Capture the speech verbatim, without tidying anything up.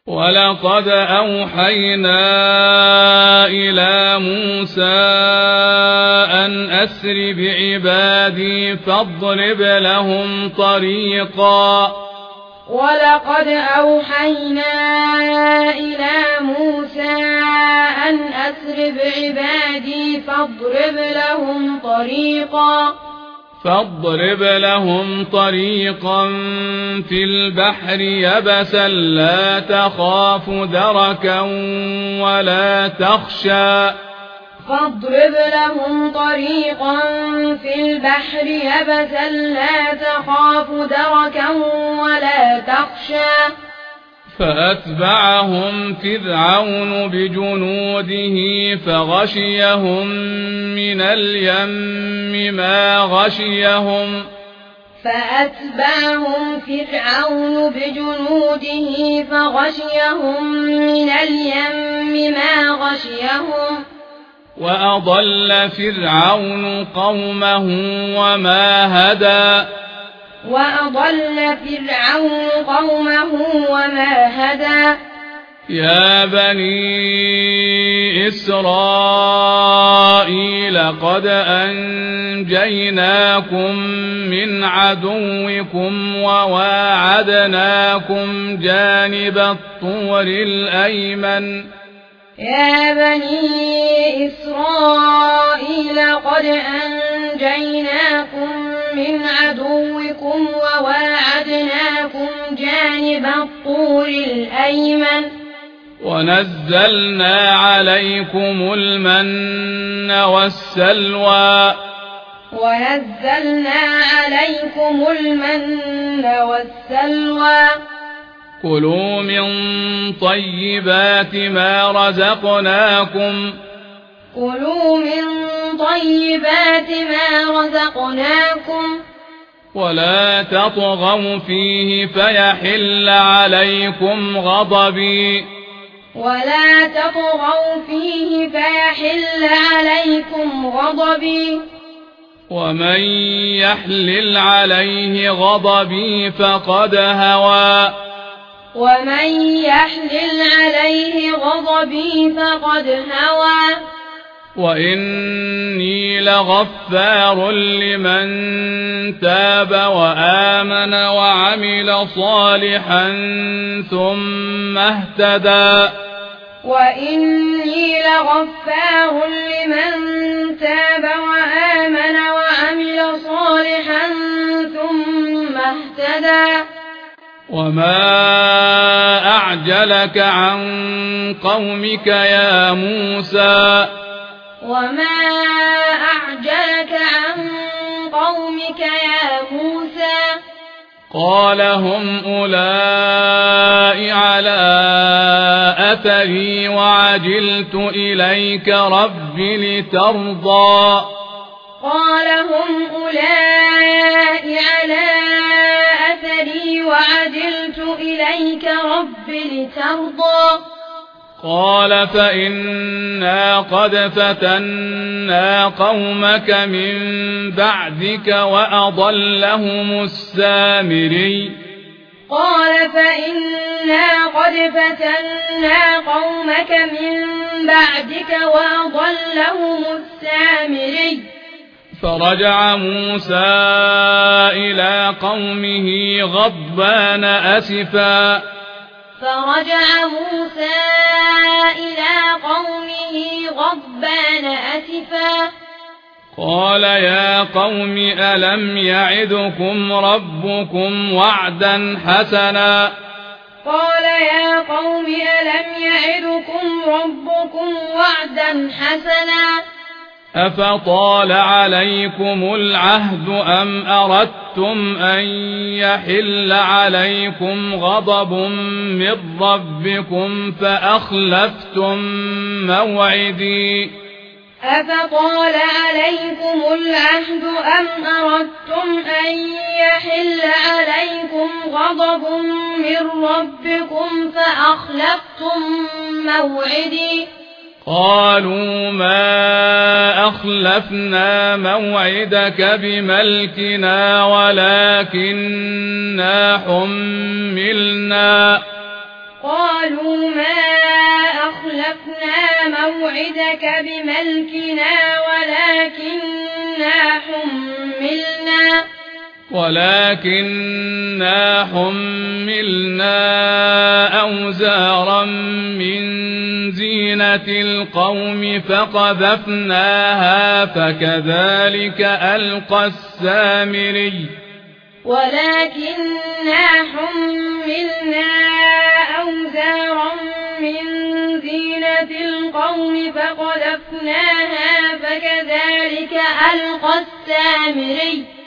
ولقد أوحينا إلى موسى أن أسر بعبادي فاضرب لهم طريقا ولقد أوحينا إلى موسى أن أسر بعبادي فاضرب لهم طريقا فاضرب لهم طريقا في البحر يبسا لا تخاف دركا ولا تخشى فاضرب لهم طريقا في البحر يبسا لا تخاف دركا ولا تخشى فأتبعهم فرعون بجنوده فغشيهم من اليم ما غشيهم فأتبعهم فرعون بجنوده فغشيهم من اليم ما غشيهم وأضل فرعون قومه وما هدى وأضل فرعون قومه وما هدى يا بني إسرائيل قد أنجيناكم من عدوكم وواعدناكم جانب الطور الأيمن يا بني إسرائيل قد أنجيناكم من عدوكم وواعدناكم جانب الطور الأيمن ونزلنا عليكم المن والسلوى ونزلنا عليكم المن والسلوى كلوا من طيبات ما رزقناكم كلوا من طيبات ما رزقناكم ولا تطغوا فيه فيحل عليكم غضبي ولا تطغوا فيه فيحل عليكم غضبي ومن يحلل عليه غضبي فقد هوى ومن يحلل عليه غضبي فقد هوى وإني لغفار لمن تاب وآمن وعمل صالحا ثم اهتدى وإني لغفار لمن تاب وآمن وعمل صالحا ثم اهتدى وما أعجلك عن قومك يا موسى وما أعجلك عن قومك يا موسى قال هم أولئك على أثري وعجلت إليك رب لترضى قال هم أولئك على أثري وعجلت إليك رب لترضى قال فإنا قد فتنا قومك من بعدك وأضلهم السامري قال فإنا قد فتنا قومك من بعدك وأضلهم السامري فرجع موسى إلى قومه غضبان أسفا فرجع موسى إلى قومه غضبان أسفا قال يا قوم ألم يعدكم ربكم وعدا حسنا قال يا قوم ألم يعدكم ربكم وعدا حسنا أفطال عليكم العهد أم أردتم أن يحل عليكم غضب من ربكم فأخلفتم موعدي أفطال عليكم العهد أم أردتم أن يحل عليكم غضب من ربكم فأخلفتم موعدي قالوا ما أخلفنا موعدك بملكنا ولكننا حملنا قالوا قالوا ما أخلفنا موعدك بملكنا ولكننا حملنا ولكننا حملنا أوزارا من زينة القوم فقذفناها فكذلك ألقى السامري ولكننا حملنا أوزارا من زينة القوم فقذفناها فكذلك ألقى السامري